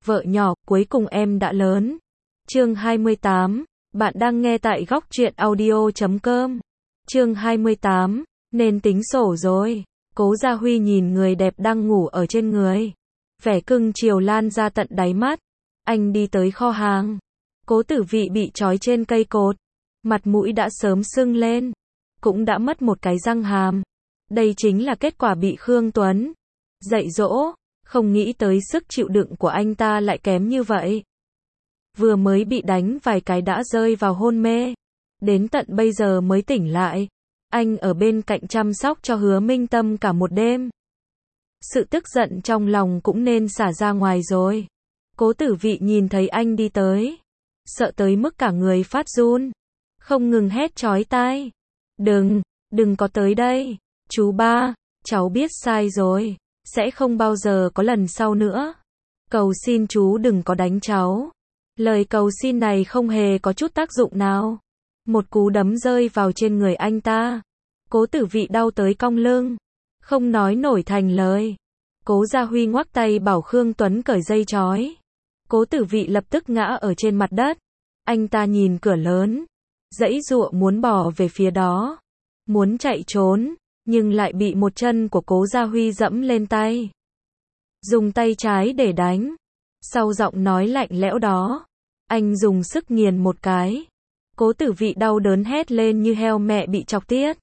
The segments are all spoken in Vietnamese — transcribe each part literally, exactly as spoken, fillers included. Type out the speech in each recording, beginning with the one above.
Vợ nhỏ, cuối cùng em đã lớn. Chương hai mươi tám, bạn đang nghe tại góc truyện audio chấm com. Chương hai mươi tám, nên tính sổ rồi. Cố Gia Huy nhìn người đẹp đang ngủ ở trên người. Vẻ cưng chiều lan ra tận đáy mắt. Anh đi tới kho hàng. Cố Tử Vị bị trói trên cây cột. Mặt mũi đã sớm sưng lên. Cũng đã mất một cái răng hàm. Đây chính là kết quả bị Khương Tuấn dạy dỗ. Không nghĩ tới sức chịu đựng của anh ta lại kém như vậy. Vừa mới bị đánh vài cái đã rơi vào hôn mê. Đến tận bây giờ mới tỉnh lại. Anh ở bên cạnh chăm sóc cho Hứa Minh Tâm cả một đêm. Sự tức giận trong lòng cũng nên xả ra ngoài rồi. Cố Tử Vị nhìn thấy anh đi tới. Sợ tới mức cả người phát run. Không ngừng hét chói tai. Đừng, đừng có tới đây. Chú ba, cháu biết sai rồi. Sẽ không bao giờ có lần sau nữa. Cầu xin chú đừng có đánh cháu. Lời cầu xin này không hề có chút tác dụng nào. Một cú đấm rơi vào trên người anh ta. Cố Tử Vị đau tới cong lưng. Không nói nổi thành lời. Cố Gia Huy ngoắc tay bảo Khương Tuấn cởi dây trói. Cố Tử Vị lập tức ngã ở trên mặt đất. Anh ta nhìn cửa lớn. Giãy giụa muốn bỏ về phía đó. Muốn chạy trốn. Nhưng lại bị một chân của Cố Gia Huy dẫm lên tay. Dùng tay trái để đánh. Sau giọng nói lạnh lẽo đó, anh dùng sức nghiền một cái. Cố Tử Vị đau đớn hét lên như heo mẹ bị chọc tiết.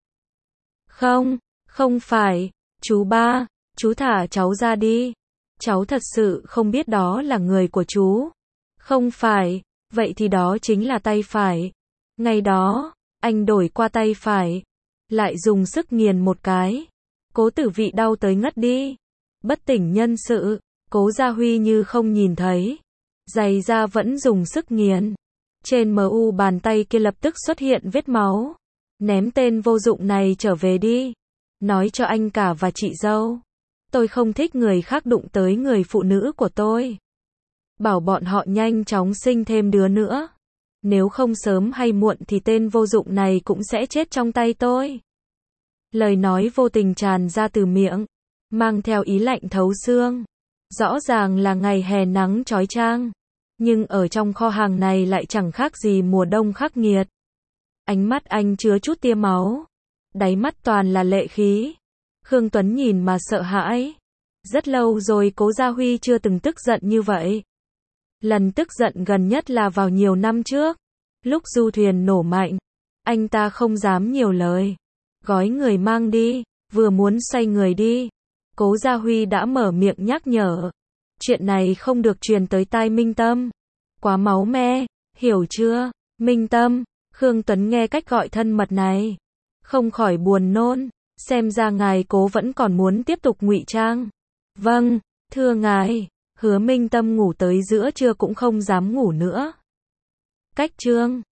Không, không phải, chú ba, chú thả cháu ra đi. Cháu thật sự không biết đó là người của chú. Không phải, vậy thì đó chính là tay phải. Ngày đó, anh đổi qua tay phải. Lại dùng sức nghiền một cái. Cố Tử Vị đau tới ngất đi. Bất tỉnh nhân sự. Cố Gia Huy như không nhìn thấy. Giày da vẫn dùng sức nghiền. Trên mu bàn tay kia lập tức xuất hiện vết máu. Ném tên vô dụng này trở về đi. Nói cho anh cả và chị dâu. Tôi không thích người khác đụng tới người phụ nữ của tôi. Bảo bọn họ nhanh chóng sinh thêm đứa nữa. Nếu không sớm hay muộn thì tên vô dụng này cũng sẽ chết trong tay tôi. Lời nói vô tình tràn ra từ miệng. Mang theo ý lạnh thấu xương. Rõ ràng là ngày hè nắng chói chang. Nhưng ở trong kho hàng này lại chẳng khác gì mùa đông khắc nghiệt. Ánh mắt anh chứa chút tia máu. Đáy mắt toàn là lệ khí. Khương Tuấn nhìn mà sợ hãi. Rất lâu rồi Cố Gia Huy chưa từng tức giận như vậy. Lần tức giận gần nhất là vào nhiều năm trước. Lúc du thuyền nổ mạnh. Anh ta không dám nhiều lời. Gói người mang đi. Vừa muốn xoay người đi. Cố Gia Huy đã mở miệng nhắc nhở. Chuyện này không được truyền tới tai Minh Tâm. Quá máu me, hiểu chưa? Minh Tâm. Khương Tuấn nghe cách gọi thân mật này. Không khỏi buồn nôn. Xem ra ngài Cố vẫn còn muốn tiếp tục ngụy trang. Vâng, thưa ngài. Hứa Minh Tâm ngủ tới giữa trưa cũng không dám ngủ nữa. Cách chương